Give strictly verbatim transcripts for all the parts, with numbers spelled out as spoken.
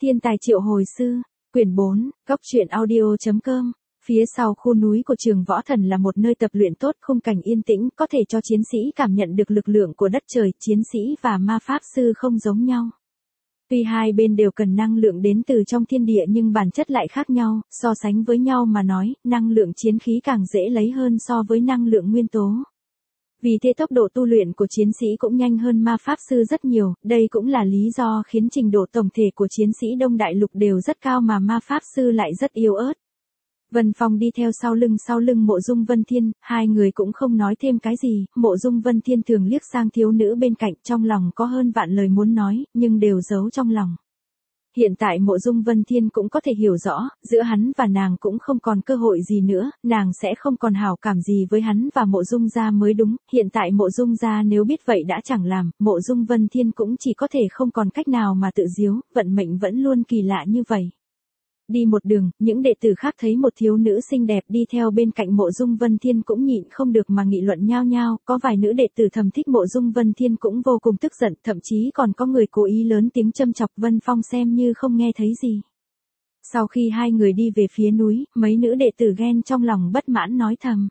Thiên tài triệu hồi sư, quyển bốn, góc truyện audio.com. Phía sau khu núi của trường võ thần là một nơi tập luyện tốt, khung cảnh yên tĩnh, có thể cho chiến sĩ cảm nhận được lực lượng của đất trời. Chiến sĩ và ma pháp sư không giống nhau. Tuy hai bên đều cần năng lượng đến từ trong thiên địa nhưng bản chất lại khác nhau, so sánh với nhau mà nói, năng lượng chiến khí càng dễ lấy hơn so với năng lượng nguyên tố. Vì thế tốc độ tu luyện của chiến sĩ cũng nhanh hơn ma pháp sư rất nhiều, đây cũng là lý do khiến trình độ tổng thể của chiến sĩ Đông Đại Lục đều rất cao mà ma pháp sư lại rất yếu ớt. Vân Phong đi theo sau lưng sau lưng Mộ Dung Vân Thiên, hai người cũng không nói thêm cái gì, Mộ Dung Vân Thiên thường liếc sang thiếu nữ bên cạnh, trong lòng có hơn vạn lời muốn nói, nhưng đều giấu trong lòng. Hiện tại Mộ Dung Vân Thiên cũng có thể hiểu rõ, giữa hắn và nàng cũng không còn cơ hội gì nữa, nàng sẽ không còn hảo cảm gì với hắn và Mộ Dung gia mới đúng, hiện tại Mộ Dung gia nếu biết vậy đã chẳng làm, Mộ Dung Vân Thiên cũng chỉ có thể không còn cách nào mà tự giếu, vận mệnh vẫn luôn kỳ lạ như vậy. Đi một đường, những đệ tử khác thấy một thiếu nữ xinh đẹp đi theo bên cạnh Mộ Dung Vân Thiên cũng nhịn không được mà nghị luận nhao nhao, có vài nữ đệ tử thầm thích Mộ Dung Vân Thiên cũng vô cùng tức giận, thậm chí còn có người cố ý lớn tiếng châm chọc. Vân Phong xem như không nghe thấy gì. Sau khi hai người đi về phía núi, mấy nữ đệ tử ghen trong lòng bất mãn nói thầm.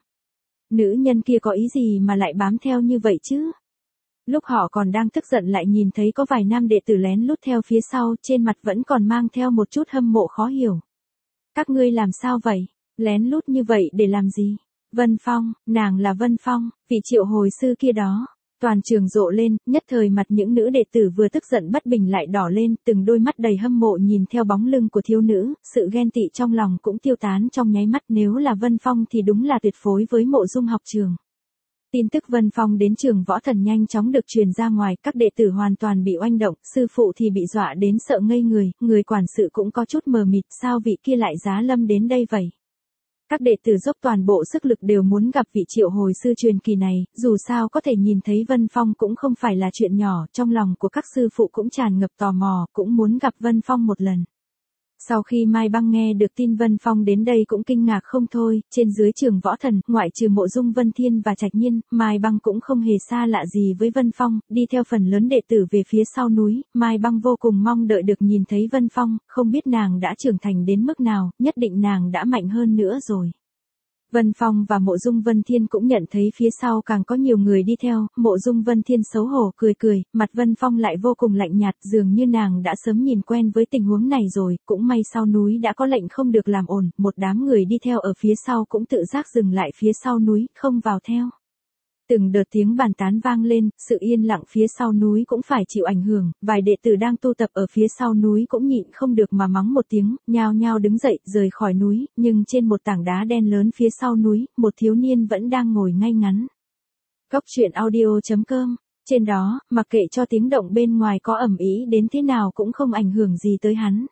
Nữ nhân kia có ý gì mà lại bám theo như vậy chứ? Lúc họ còn đang tức giận lại nhìn thấy có vài nam đệ tử lén lút theo phía sau, trên mặt vẫn còn mang theo một chút hâm mộ khó hiểu. Các ngươi làm sao vậy? Lén lút như vậy để làm gì? Vân Phong, nàng là Vân Phong, vị triệu hồi sư kia đó. Toàn trường rộ lên, nhất thời mặt những nữ đệ tử vừa tức giận bất bình lại đỏ lên, từng đôi mắt đầy hâm mộ nhìn theo bóng lưng của thiếu nữ, sự ghen tị trong lòng cũng tiêu tán trong nháy mắt. Nếu là Vân Phong thì đúng là tuyệt phối với Mộ Dung học trường. Tin tức Vân Phong đến trường võ thần nhanh chóng được truyền ra ngoài, các đệ tử hoàn toàn bị oanh động, sư phụ thì bị dọa đến sợ ngây người, người quản sự cũng có chút mờ mịt, sao vị kia lại giá lâm đến đây vậy? Các đệ tử dốc toàn bộ sức lực đều muốn gặp vị triệu hồi sư truyền kỳ này, dù sao có thể nhìn thấy Vân Phong cũng không phải là chuyện nhỏ, trong lòng của các sư phụ cũng tràn ngập tò mò, cũng muốn gặp Vân Phong một lần. Sau khi Mai Băng nghe được tin Vân Phong đến đây cũng kinh ngạc không thôi, trên dưới trường võ thần, ngoại trừ Mộ Dung Vân Thiên và Trạch Nhiên, Mai Băng cũng không hề xa lạ gì với Vân Phong, đi theo phần lớn đệ tử về phía sau núi, Mai Băng vô cùng mong đợi được nhìn thấy Vân Phong, không biết nàng đã trưởng thành đến mức nào, nhất định nàng đã mạnh hơn nữa rồi. Vân Phong và Mộ Dung Vân Thiên cũng nhận thấy phía sau càng có nhiều người đi theo, Mộ Dung Vân Thiên xấu hổ cười cười, mặt Vân Phong lại vô cùng lạnh nhạt, dường như nàng đã sớm nhìn quen với tình huống này rồi, cũng may sau núi đã có lệnh không được làm ồn, một đám người đi theo ở phía sau cũng tự giác dừng lại phía sau núi, không vào theo. Từng đợt tiếng bàn tán vang lên, sự yên lặng phía sau núi cũng phải chịu ảnh hưởng, vài đệ tử đang tu tập ở phía sau núi cũng nhịn không được mà mắng một tiếng, nhao nhao đứng dậy, rời khỏi núi, nhưng trên một tảng đá đen lớn phía sau núi, một thiếu niên vẫn đang ngồi ngay ngắn. Góc truyện audio.com, trên đó, mặc kệ cho tiếng động bên ngoài có ầm ĩ đến thế nào cũng không ảnh hưởng gì tới hắn.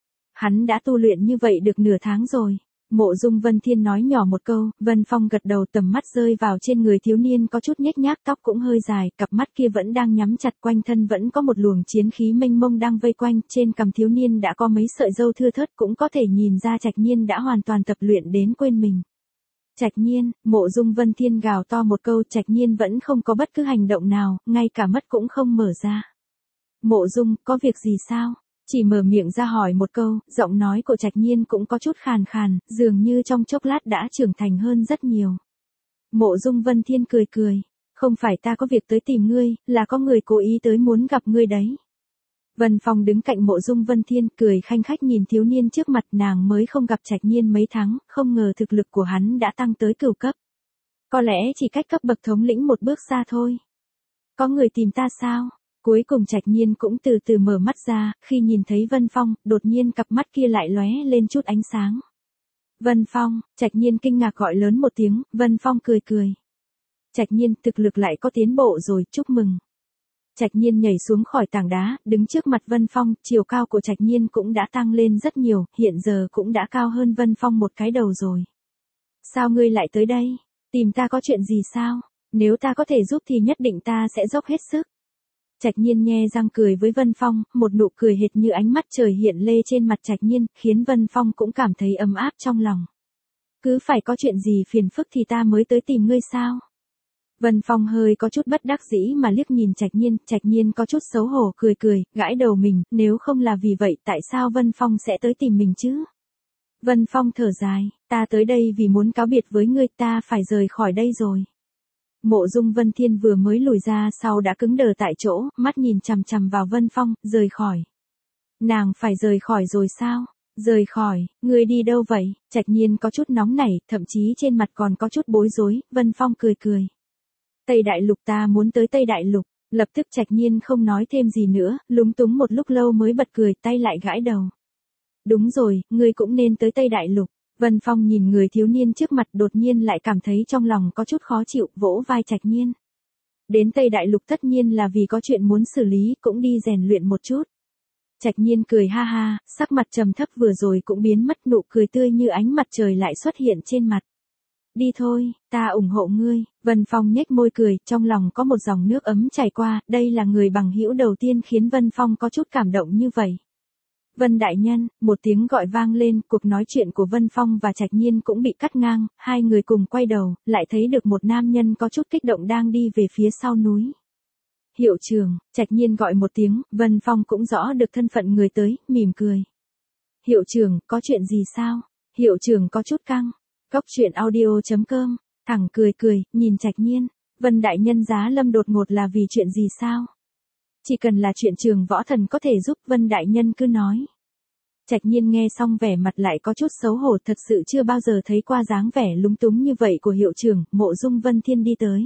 Hắn đã tu luyện như vậy được nửa tháng rồi. Mộ Dung Vân Thiên nói nhỏ một câu, Vân Phong gật đầu, tầm mắt rơi vào trên người thiếu niên có chút nhếch nhác, tóc cũng hơi dài, cặp mắt kia vẫn đang nhắm chặt, quanh thân vẫn có một luồng chiến khí mênh mông đang vây quanh, trên cằm thiếu niên đã có mấy sợi râu thưa thớt, cũng có thể nhìn ra Trạch Nhiên đã hoàn toàn tập luyện đến quên mình. Trạch Nhiên, Mộ Dung Vân Thiên gào to một câu, Trạch Nhiên vẫn không có bất cứ hành động nào, ngay cả mắt cũng không mở ra. Mộ Dung, có việc gì sao? Chỉ mở miệng ra hỏi một câu, giọng nói của Trạch Nhiên cũng có chút khàn khàn, dường như trong chốc lát đã trưởng thành hơn rất nhiều. Mộ Dung Vân Thiên cười cười, không phải ta có việc tới tìm ngươi, là có người cố ý tới muốn gặp ngươi đấy. Vân Phong đứng cạnh Mộ Dung Vân Thiên, cười khanh khách nhìn thiếu niên trước mặt, nàng mới không gặp Trạch Nhiên mấy tháng, không ngờ thực lực của hắn đã tăng tới cửu cấp. Có lẽ chỉ cách cấp bậc thống lĩnh một bước xa thôi. Có người tìm ta sao? Cuối cùng Trạch Nhiên cũng từ từ mở mắt ra, khi nhìn thấy Vân Phong, đột nhiên cặp mắt kia lại lóe lên chút ánh sáng. Vân Phong, Trạch Nhiên kinh ngạc gọi lớn một tiếng, Vân Phong cười cười. Trạch Nhiên, thực lực lại có tiến bộ rồi, chúc mừng. Trạch Nhiên nhảy xuống khỏi tảng đá, đứng trước mặt Vân Phong, chiều cao của Trạch Nhiên cũng đã tăng lên rất nhiều, hiện giờ cũng đã cao hơn Vân Phong một cái đầu rồi. Sao ngươi lại tới đây? Tìm ta có chuyện gì sao? Nếu ta có thể giúp thì nhất định ta sẽ dốc hết sức. Trạch Nhiên nhe răng cười với Vân Phong, một nụ cười hệt như ánh mắt trời hiện lê trên mặt Trạch Nhiên, khiến Vân Phong cũng cảm thấy ấm áp trong lòng. Cứ phải có chuyện gì phiền phức thì ta mới tới tìm ngươi sao? Vân Phong hơi có chút bất đắc dĩ mà liếc nhìn Trạch Nhiên, Trạch Nhiên có chút xấu hổ cười cười, gãi đầu mình, nếu không là vì vậy tại sao Vân Phong sẽ tới tìm mình chứ? Vân Phong thở dài, ta tới đây vì muốn cáo biệt với ngươi, ta phải rời khỏi đây rồi. Mộ Dung Vân Thiên vừa mới lùi ra sau đã cứng đờ tại chỗ, mắt nhìn chằm chằm vào Vân Phong, rời khỏi. Nàng phải rời khỏi rồi sao? Rời khỏi, ngươi đi đâu vậy? Trạch Nhiên có chút nóng nảy, thậm chí trên mặt còn có chút bối rối, Vân Phong cười cười. Tây Đại Lục, ta muốn tới Tây Đại Lục. Lập tức Trạch Nhiên không nói thêm gì nữa, lúng túng một lúc lâu mới bật cười, tay lại gãi đầu. Đúng rồi, ngươi cũng nên tới Tây Đại Lục. Vân Phong nhìn người thiếu niên trước mặt đột nhiên lại cảm thấy trong lòng có chút khó chịu, vỗ vai Trạch Nhiên. Đến Tây Đại Lục tất nhiên là vì có chuyện muốn xử lý, cũng đi rèn luyện một chút. Trạch Nhiên cười ha ha, sắc mặt trầm thấp vừa rồi cũng biến mất, nụ cười tươi như ánh mặt trời lại xuất hiện trên mặt. Đi thôi, ta ủng hộ ngươi. Vân Phong nhếch môi cười, trong lòng có một dòng nước ấm chảy qua, đây là người bằng hữu đầu tiên khiến Vân Phong có chút cảm động như vậy. Vân đại nhân, một tiếng gọi vang lên, cuộc nói chuyện của Vân Phong và Trạch Nhiên cũng bị cắt ngang, hai người cùng quay đầu, lại thấy được một nam nhân có chút kích động đang đi về phía sau núi. Hiệu trưởng, Trạch Nhiên gọi một tiếng, Vân Phong cũng rõ được thân phận người tới, mỉm cười. Hiệu trưởng, có chuyện gì sao? Hiệu trưởng có chút căng. Cốc truyện audio chấm com, thẳng cười cười, nhìn Trạch Nhiên. Vân đại nhân giá lâm đột ngột là vì chuyện gì sao? Chỉ cần là chuyện Trường Võ Thần có thể giúp, Vân đại nhân cứ nói. Trạch Nhiên nghe xong vẻ mặt lại có chút xấu hổ, thật sự chưa bao giờ thấy qua dáng vẻ lúng túng như vậy của hiệu trưởng. Mộ Dung Vân Thiên đi tới.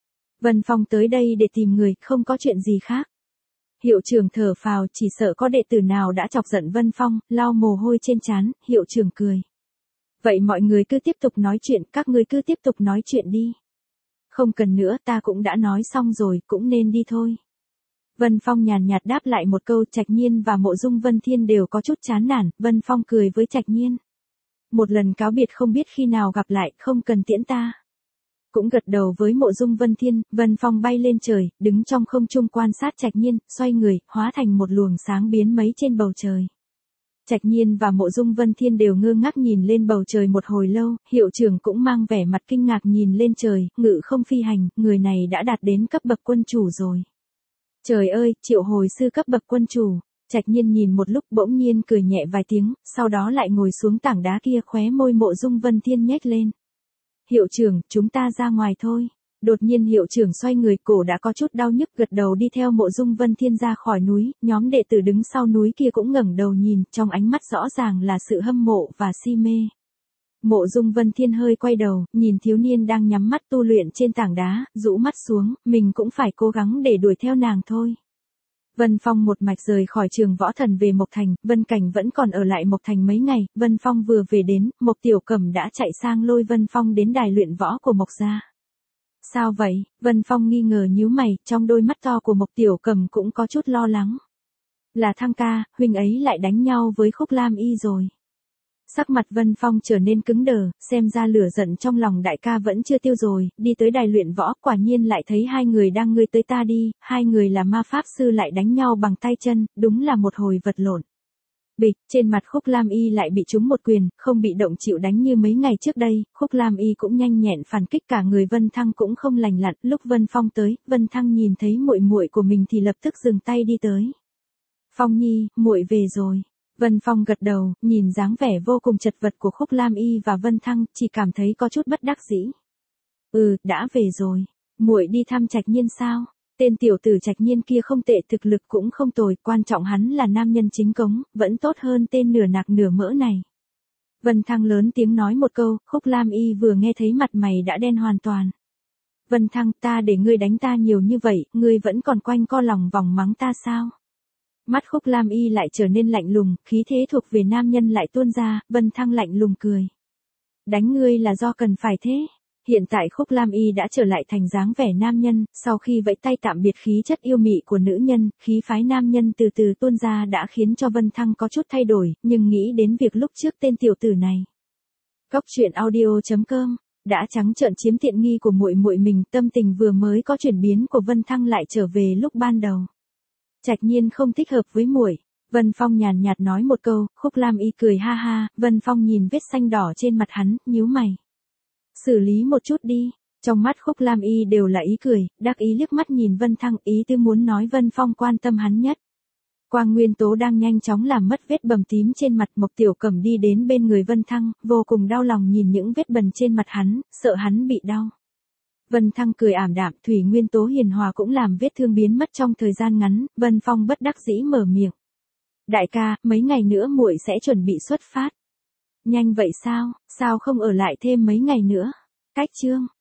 Vân Phong tới đây để tìm người, không có chuyện gì khác. Hiệu trưởng thở phào, chỉ sợ có đệ tử nào đã chọc giận Vân Phong, lau mồ hôi trên trán, hiệu trưởng cười. Vậy mọi người cứ tiếp tục nói chuyện, các ngươi cứ tiếp tục nói chuyện đi. Không cần nữa, ta cũng đã nói xong rồi, cũng nên đi thôi. Vân Phong nhàn nhạt đáp lại một câu. Trạch Nhiên và Mộ Dung Vân Thiên đều có chút chán nản, Vân Phong cười với Trạch Nhiên. Một lần cáo biệt không biết khi nào gặp lại, không cần tiễn ta. Cũng gật đầu với Mộ Dung Vân Thiên, Vân Phong bay lên trời, đứng trong không trung quan sát Trạch Nhiên, xoay người, hóa thành một luồng sáng biến mấy trên bầu trời. Trạch Nhiên và Mộ Dung Vân Thiên đều ngơ ngác nhìn lên bầu trời một hồi lâu, hiệu trưởng cũng mang vẻ mặt kinh ngạc nhìn lên trời, ngự không phi hành, người này đã đạt đến cấp bậc quân chủ rồi. Trời ơi, triệu hồi sư cấp bậc quân chủ. Trạch Nhiên nhìn một lúc bỗng nhiên cười nhẹ vài tiếng, sau đó lại ngồi xuống tảng đá kia, khóe môi Mộ Dung Vân Thiên nhếch lên. Hiệu trưởng, chúng ta ra ngoài thôi. Đột nhiên hiệu trưởng xoay người, cổ đã có chút đau nhức, gật đầu đi theo Mộ Dung Vân Thiên ra khỏi núi, nhóm đệ tử đứng sau núi kia cũng ngẩng đầu nhìn, trong ánh mắt rõ ràng là sự hâm mộ và si mê. Mộ Dung Vân Thiên hơi quay đầu, nhìn thiếu niên đang nhắm mắt tu luyện trên tảng đá, rũ mắt xuống, mình cũng phải cố gắng để đuổi theo nàng thôi. Vân Phong một mạch rời khỏi Trường Võ Thần về Mộc Thành, Vân Cảnh vẫn còn ở lại Mộc Thành mấy ngày, Vân Phong vừa về đến, Mộc Tiểu Cẩm đã chạy sang lôi Vân Phong đến đài luyện võ của Mộc gia. Sao vậy? Vân Phong nghi ngờ nhíu mày, trong đôi mắt to của Mộc Tiểu Cẩm cũng có chút lo lắng. Là Thăng ca, huynh ấy lại đánh nhau với Khúc Lam Y rồi. Sắc mặt Vân Phong trở nên cứng đờ, xem ra lửa giận trong lòng đại ca vẫn chưa tiêu rồi, đi tới đài luyện võ, quả nhiên lại thấy hai người đang ngươi tới ta đi, hai người là ma pháp sư lại đánh nhau bằng tay chân, đúng là một hồi vật lộn. Bịch, trên mặt Khúc Lam Y lại bị trúng một quyền, không bị động chịu đánh như mấy ngày trước đây, Khúc Lam Y cũng nhanh nhẹn phản kích, cả người Vân Thăng cũng không lành lặn, lúc Vân Phong tới, Vân Thăng nhìn thấy muội muội của mình thì lập tức dừng tay đi tới. Phong Nhi, muội về rồi. Vân Phong gật đầu, nhìn dáng vẻ vô cùng chật vật của Khúc Lam Y và Vân Thăng, chỉ cảm thấy có chút bất đắc dĩ. Ừ, đã về rồi. Muội đi thăm Trạch Nhiên sao? Tên tiểu tử Trạch Nhiên kia không tệ, thực lực cũng không tồi, quan trọng hắn là nam nhân chính cống, vẫn tốt hơn tên nửa nạc nửa mỡ này. Vân Thăng lớn tiếng nói một câu, Khúc Lam Y vừa nghe thấy mặt mày đã đen hoàn toàn. Vân Thăng, ta để ngươi đánh ta nhiều như vậy, ngươi vẫn còn quanh co lòng vòng mắng ta sao? Mắt Khúc Lam Y lại trở nên lạnh lùng, khí thế thuộc về nam nhân lại tuôn ra, Vân Thăng lạnh lùng cười. Đánh ngươi là do cần phải thế. Hiện tại Khúc Lam Y đã trở lại thành dáng vẻ nam nhân, sau khi vẫy tay tạm biệt khí chất yêu mị của nữ nhân, khí phái nam nhân từ từ tuôn ra đã khiến cho Vân Thăng có chút thay đổi, nhưng nghĩ đến việc lúc trước tên tiểu tử này. Cốc truyện audio chấm com đã trắng trợn chiếm tiện nghi của muội muội mình, tâm tình vừa mới có chuyển biến của Vân Thăng lại trở về lúc ban đầu. Trạch Nhiên không thích hợp với muội. Vân Phong nhàn nhạt nói một câu, Khúc Lam Y cười ha ha, Vân Phong nhìn vết xanh đỏ trên mặt hắn, nhíu mày. Xử lý một chút đi. Trong mắt Khúc Lam Y đều là ý cười, đắc ý liếc mắt nhìn Vân Thăng, ý tư muốn nói Vân Phong quan tâm hắn nhất. Quang Nguyên Tố đang nhanh chóng làm mất vết bầm tím trên mặt, Mộc Tiểu Cẩm đi đến bên người Vân Thăng, vô cùng đau lòng nhìn những vết bầm trên mặt hắn, sợ hắn bị đau. Vân Thăng cười ảm đạm, Thủy Nguyên Tố hiền hòa cũng làm vết thương biến mất trong thời gian ngắn, Vân Phong bất đắc dĩ mở miệng. Đại ca, mấy ngày nữa muội sẽ chuẩn bị xuất phát. Nhanh vậy sao, sao không ở lại thêm mấy ngày nữa? Cách chương.